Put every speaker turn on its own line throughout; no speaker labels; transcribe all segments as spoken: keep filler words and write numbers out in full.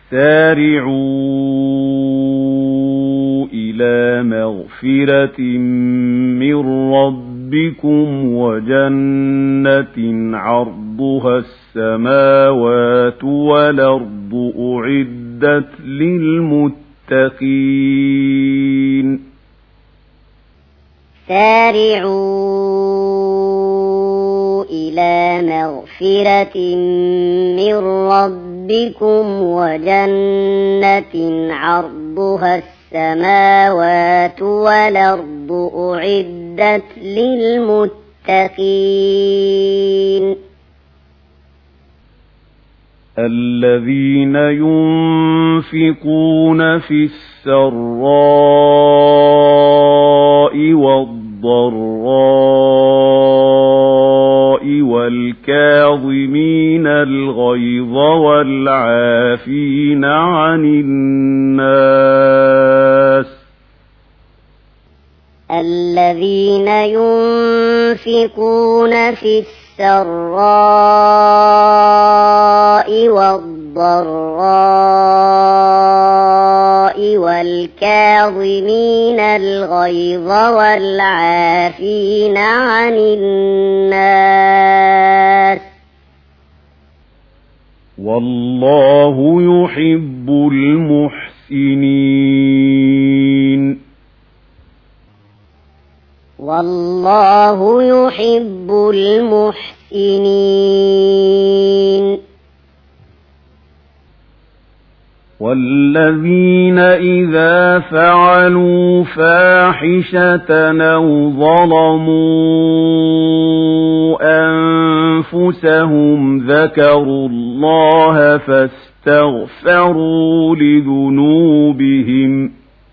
سارعوا إلى مغفرة من ربكم وجنة عرضها السماوات والأرض أعدت للمتقين
سارعوا إلى مغفرة من ربكم وجنة عرضها السماوات والأرض أعدت للمتقين
الذين ينفقون في السراء والضراء والكاظمين الغيظ والعافين عن الناس
الذين ينفقون في السراء والضراء والكاظمين الغيظ والعافين عن الناس
والله يحب المحسنين
والله يحب المحسنين
والذين إذا فعلوا فاحشة أو ظلموا أنفسهم ذكروا الله فاستغفروا لذنوبهم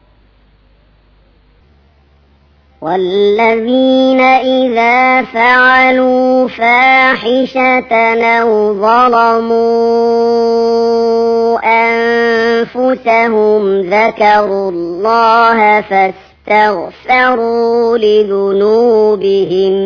والذين إذا فعلوا فاحشة أو ظلموا أنفسهم ذكروا الله فاستغفروا لذنوبهم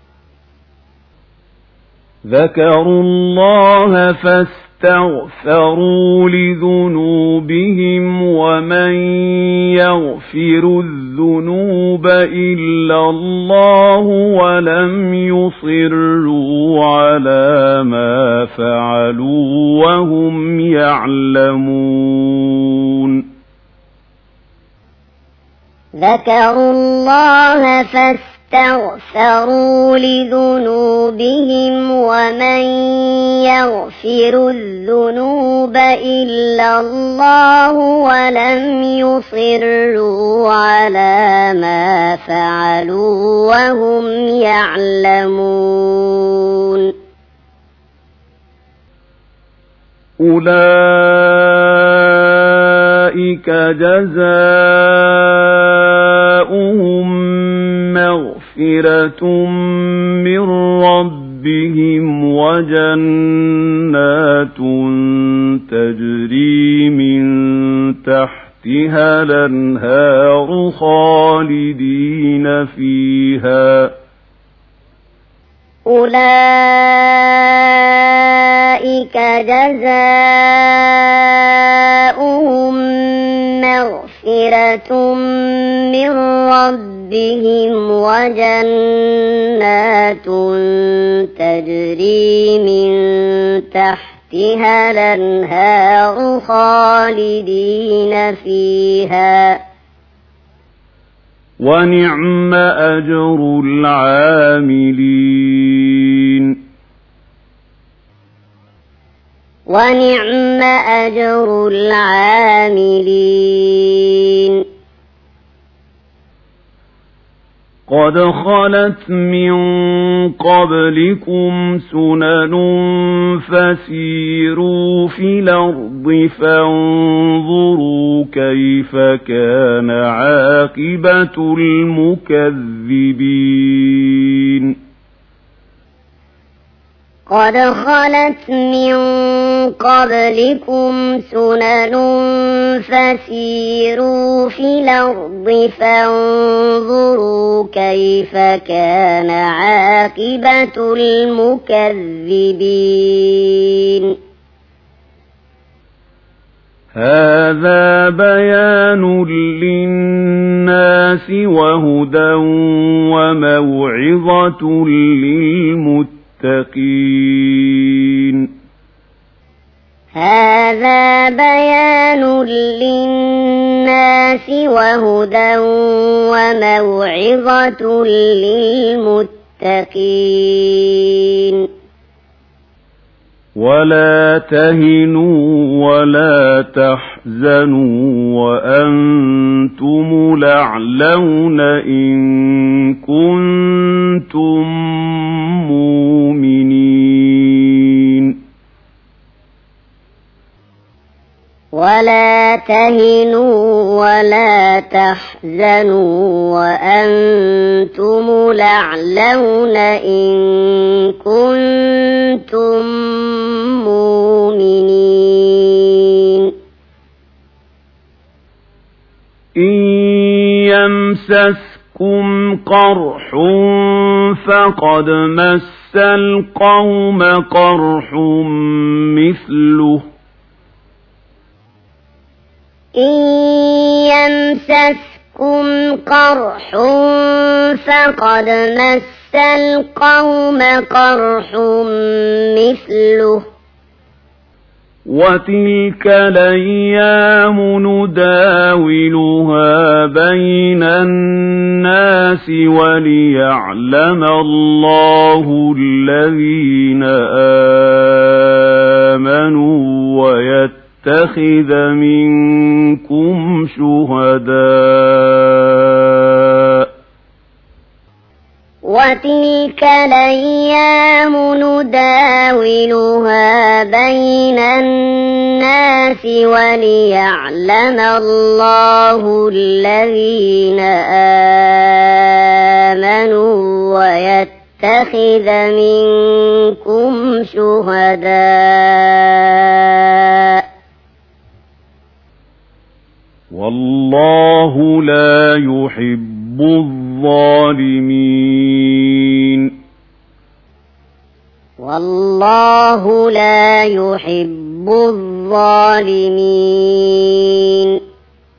ذكروا الله فاستغفروا لذنوبهم ومن يغفر الذنوب إلا الله ولم يصروا على ما فعلوا وهم يعلمون
ذكروا الله فاستغفروا لذنوبهم ومن يغفر الذنوب إلا الله ولم يصروا على ما فعلوا وهم يعلمون
أولئك جزاؤهم مغفرة من ربهم وجنات تجري من تحتها الأنهار خالدين فيها
أولئك جزاؤهم مغفرة من ربهم وجنات تجري من تحتها الأنهار خالدين فيها
ونعم أجر العاملين
ونعم أجر العاملين
قد خلت من قبلكم سنن فسيروا في الأرض فانظروا كيف كان عاقبة المكذبين
قد خلت من قبلكم سنن فسيروا في الأرض فانظروا كيف كان عاقبة المكذبين
هذا بيان للناس وهدى وموعظة للمتقين
هذا بيان للناس وهدى وموعظة للمتقين
ولا تهنوا ولا تحزنوا وأنتم الأعلون إن كنتم مؤمنين
ولا تهنوا ولا تحزنوا وأنتم الأعلون إن كنتم مؤمنين
إن يمسسكم قرح فقد مس القوم قرح مثله
إن يمسسكم قرح فقد مس القوم قرح مثله
وتلك الأيام نداولها بين الناس وليعلم الله الذين آمنوا ويتخذ منكم شهداء
وتلك الأيام نداولها بين الناس وليعلم الله الذين آمنوا ويتخذ منكم شهداء
والله لا يحب الظالمين
والله لا يحب الظالمين